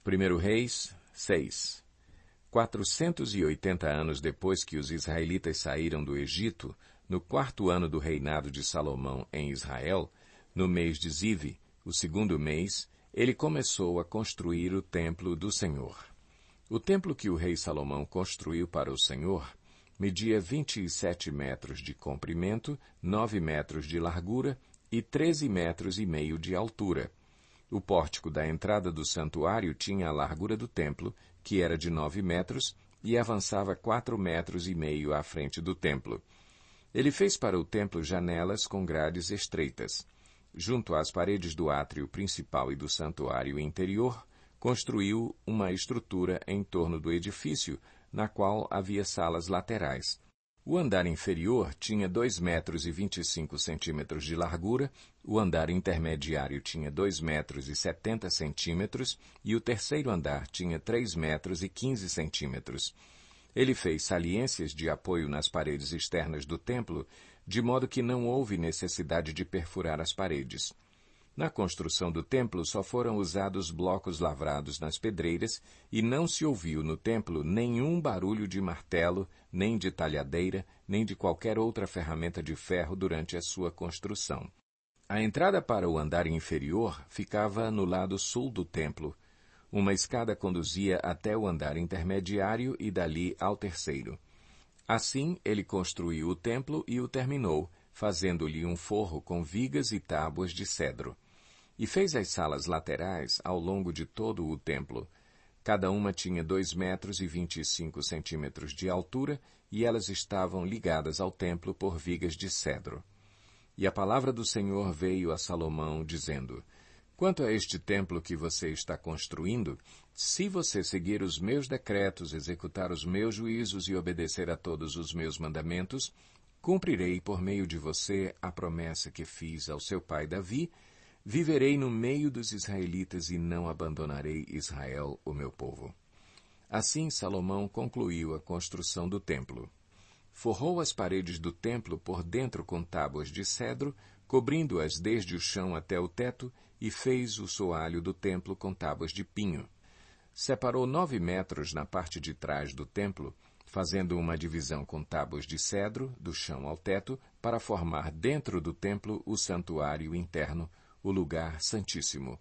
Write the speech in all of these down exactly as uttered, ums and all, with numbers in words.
primeiro Reis seis. Quatrocentos e oitenta anos depois que os israelitas saíram do Egito, no quarto ano do reinado de Salomão em Israel, no mês de Zive, o segundo mês, ele começou a construir o templo do Senhor. O templo que o rei Salomão construiu para o Senhor media vinte e sete metros de comprimento, nove metros de largura e treze metros e meio de altura. O pórtico da entrada do santuário tinha a largura do templo, que era de nove metros, e avançava quatro metros e meio à frente do templo. Ele fez para o templo janelas com grades estreitas. Junto às paredes do átrio principal e do santuário interior, construiu uma estrutura em torno do edifício, na qual havia salas laterais. O andar inferior tinha dois metros e vinte e cinco centímetros de largura, o andar intermediário tinha dois metros e setenta centímetros e o terceiro andar tinha três metros e quinze centímetros. Ele fez saliências de apoio nas paredes externas do templo, de modo que não houve necessidade de perfurar as paredes. Na construção do templo só foram usados blocos lavrados nas pedreiras e não se ouviu no templo nenhum barulho de martelo, nem de talhadeira, nem de qualquer outra ferramenta de ferro durante a sua construção. A entrada para o andar inferior ficava no lado sul do templo. Uma escada conduzia até o andar intermediário e dali ao terceiro. Assim, ele construiu o templo e o terminou, fazendo-lhe um forro com vigas e tábuas de cedro. E fez as salas laterais ao longo de todo o templo. Cada uma tinha dois metros e vinte e cinco centímetros de altura, e elas estavam ligadas ao templo por vigas de cedro. E a palavra do Senhor veio a Salomão, dizendo: Quanto a este templo que você está construindo, se você seguir os meus decretos, executar os meus juízos e obedecer a todos os meus mandamentos, cumprirei por meio de você a promessa que fiz ao seu pai Davi. Viverei no meio dos israelitas e não abandonarei Israel, o meu povo. Assim Salomão concluiu a construção do templo. Forrou as paredes do templo por dentro com tábuas de cedro, cobrindo-as desde o chão até o teto, e fez o soalho do templo com tábuas de pinho. Separou nove metros na parte de trás do templo, fazendo uma divisão com tábuas de cedro, do chão ao teto, para formar dentro do templo o santuário interno, o lugar santíssimo.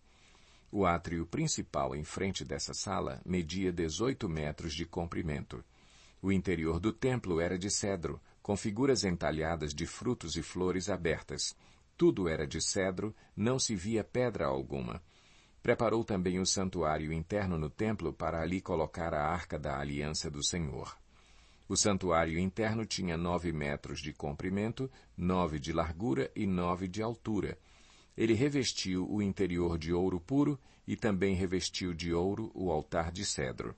O átrio principal em frente dessa sala media dezoito metros de comprimento. O interior do templo era de cedro, com figuras entalhadas de frutos e flores abertas. Tudo era de cedro, não se via pedra alguma. Preparou também o santuário interno no templo para ali colocar a arca da aliança do Senhor. O santuário interno tinha nove metros de comprimento, nove de largura e nove de altura. Ele revestiu o interior de ouro puro e também revestiu de ouro o altar de cedro.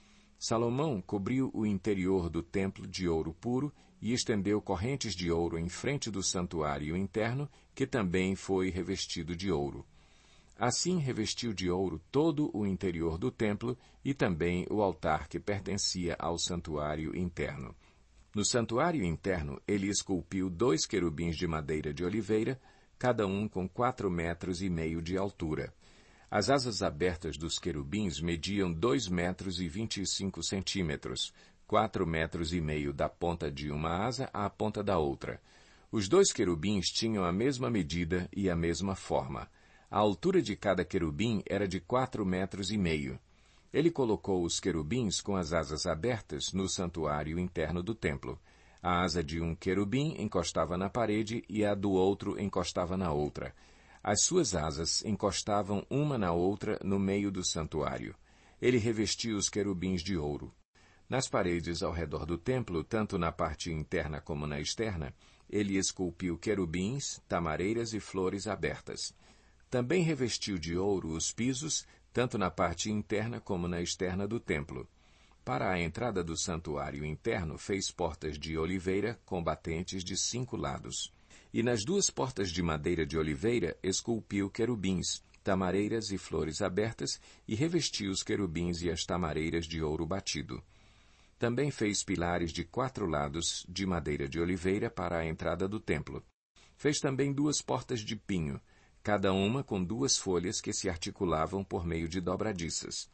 Salomão cobriu o interior do templo de ouro puro e estendeu correntes de ouro em frente do santuário interno, que também foi revestido de ouro. Assim revestiu de ouro todo o interior do templo e também o altar que pertencia ao santuário interno. No santuário interno, ele esculpiu dois querubins de madeira de oliveira, cada um com quatro metros e meio de altura. As asas abertas dos querubins mediam dois metros e vinte e cinco centímetros, quatro metros e meio da ponta de uma asa à ponta da outra. Os dois querubins tinham a mesma medida e a mesma forma. A altura de cada querubim era de quatro metros e meio. Ele colocou os querubins com as asas abertas no santuário interno do templo. A asa de um querubim encostava na parede e a do outro encostava na outra. As suas asas encostavam uma na outra no meio do santuário. Ele revestiu os querubins de ouro. Nas paredes ao redor do templo, tanto na parte interna como na externa, ele esculpiu querubins, tamareiras e flores abertas. Também revestiu de ouro os pisos, tanto na parte interna como na externa do templo. Para a entrada do santuário interno, fez portas de oliveira com batentes de cinco lados. E nas duas portas de madeira de oliveira, esculpiu querubins, tamareiras e flores abertas, e revestiu os querubins e as tamareiras de ouro batido. Também fez pilares de quatro lados de madeira de oliveira para a entrada do templo. Fez também duas portas de pinho, cada uma com duas folhas que se articulavam por meio de dobradiças.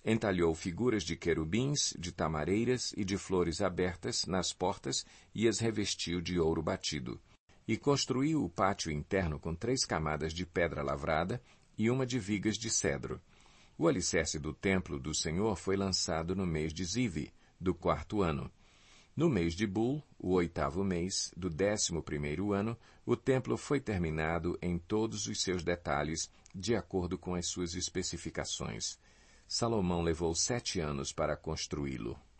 Entalhou figuras de querubins, de tamareiras e de flores abertas nas portas e as revestiu de ouro batido. E construiu o pátio interno com três camadas de pedra lavrada e uma de vigas de cedro. O alicerce do templo do Senhor foi lançado no mês de Zive, do quarto ano. No mês de Bul, o oitavo mês, do décimo primeiro ano, o templo foi terminado em todos os seus detalhes, de acordo com as suas especificações. Salomão levou sete anos para construí-lo.